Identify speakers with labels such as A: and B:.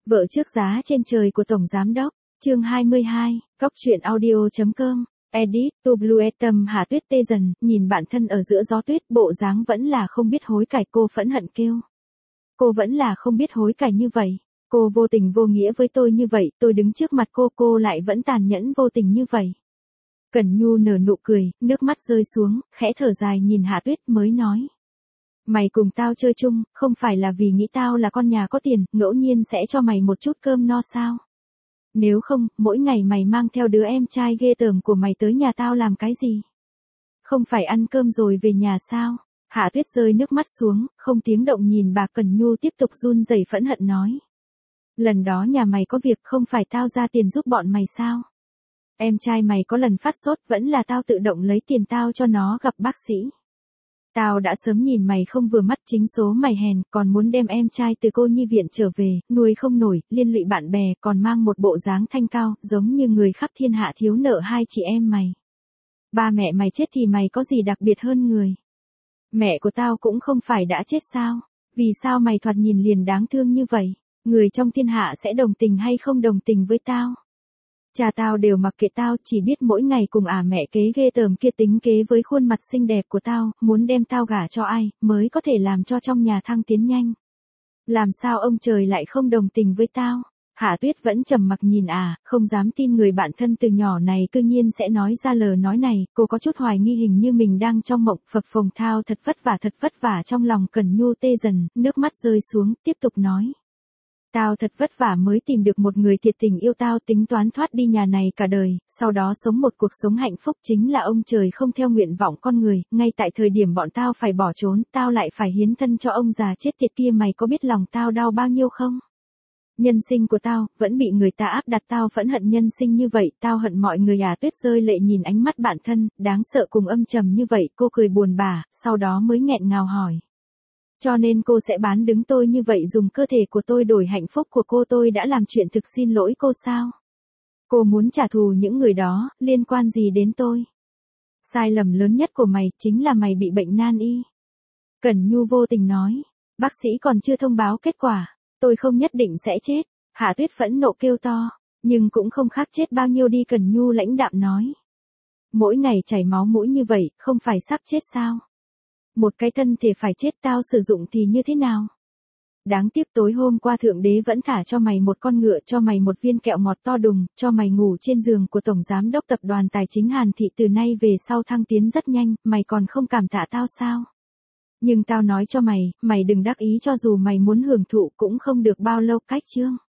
A: Vợ trước giá trên trời của Tổng Giám Đốc, chương 22, Cóc truyện audio.com, edit, tu blue tâm Hạ Tuyết tê dần, nhìn bạn thân ở giữa gió tuyết, bộ dáng vẫn là không biết hối cải, cô phẫn hận kêu. Cô vẫn là không biết hối cải như vậy. Cô vô tình vô nghĩa với tôi như vậy, tôi đứng trước mặt cô lại vẫn tàn nhẫn vô tình như vậy. Cẩn Nhu nở nụ cười, nước mắt rơi xuống, khẽ thở dài nhìn Hạ Tuyết mới nói. Mày cùng tao chơi chung, không phải là vì nghĩ tao là con nhà có tiền, ngẫu nhiên sẽ cho mày một chút cơm no sao? Nếu không, mỗi ngày mày mang theo đứa em trai ghê tởm của mày tới nhà tao làm cái gì? Không phải ăn cơm rồi về nhà sao? Hạ Tuyết rơi nước mắt xuống, không tiếng động nhìn bà Cẩn Nhu tiếp tục run rẩy phẫn hận nói. Lần đó nhà mày có việc không phải tao ra tiền giúp bọn mày sao? Em trai mày có lần phát sốt vẫn là tao tự động lấy tiền tao cho nó gặp bác sĩ. Tao đã sớm nhìn mày không vừa mắt, chính số mày hèn, còn muốn đem em trai từ cô nhi viện trở về, nuôi không nổi, liên lụy bạn bè, còn mang một bộ dáng thanh cao, giống như người khắp thiên hạ thiếu nợ hai chị em mày. Ba mẹ mày chết thì mày có gì đặc biệt hơn người? Mẹ của tao cũng không phải đã chết sao? Vì sao mày thoạt nhìn liền đáng thương như vậy? Người trong thiên hạ sẽ đồng tình hay không đồng tình với tao? Cha tao đều mặc kệ tao, chỉ biết mỗi ngày cùng mẹ kế ghê tởm kia tính kế với khuôn mặt xinh đẹp của tao, muốn đem tao gả cho ai, mới có thể làm cho trong nhà thăng tiến nhanh. Làm sao ông trời lại không đồng tình với tao? Hạ Tuyết vẫn trầm mặc nhìn không dám tin người bạn thân từ nhỏ này cư nhiên sẽ nói ra lời nói này, cô có chút hoài nghi hình như mình đang trong mộng, phập phồng thao thật vất vả trong lòng Cẩn Nhu tê dần, nước mắt rơi xuống, tiếp tục nói. Tao thật vất vả mới tìm được một người thiệt tình yêu tao, tính toán thoát đi nhà này cả đời, sau đó sống một cuộc sống hạnh phúc, chính là ông trời không theo nguyện vọng con người, ngay tại thời điểm bọn tao phải bỏ trốn, tao lại phải hiến thân cho ông già chết tiệt kia, mày có biết lòng tao đau bao nhiêu không? Nhân sinh của tao, vẫn bị người ta áp đặt, tao phẫn hận nhân sinh như vậy, tao hận mọi người. Tuyết rơi lệ nhìn ánh mắt bạn thân, đáng sợ cùng âm trầm như vậy, cô cười buồn bã, sau đó mới nghẹn ngào hỏi. Cho nên cô sẽ bán đứng tôi như vậy, dùng cơ thể của tôi đổi hạnh phúc của cô, tôi đã làm chuyện thực xin lỗi cô sao? Cô muốn trả thù những người đó, liên quan gì đến tôi? Sai lầm lớn nhất của mày, chính là mày bị bệnh nan y. Cẩn Nhu vô tình nói, bác sĩ còn chưa thông báo kết quả, tôi không nhất định sẽ chết. Hạ Tuyết phẫn nộ kêu to, nhưng cũng không khác chết bao nhiêu đi. Cẩn Nhu lãnh đạm nói. Mỗi ngày chảy máu mũi như vậy, không phải sắp chết sao? Một cái thân thể phải chết tao sử dụng thì như thế nào? Đáng tiếc tối hôm qua Thượng Đế vẫn thả cho mày một con ngựa, cho mày một viên kẹo ngọt to đùng, cho mày ngủ trên giường của Tổng Giám Đốc Tập đoàn Tài chính Hàn Thị, từ nay về sau thăng tiến rất nhanh, mày còn không cảm tạ tao sao? Nhưng tao nói cho mày, mày đừng đắc ý, cho dù mày muốn hưởng thụ cũng không được bao lâu. Cách chương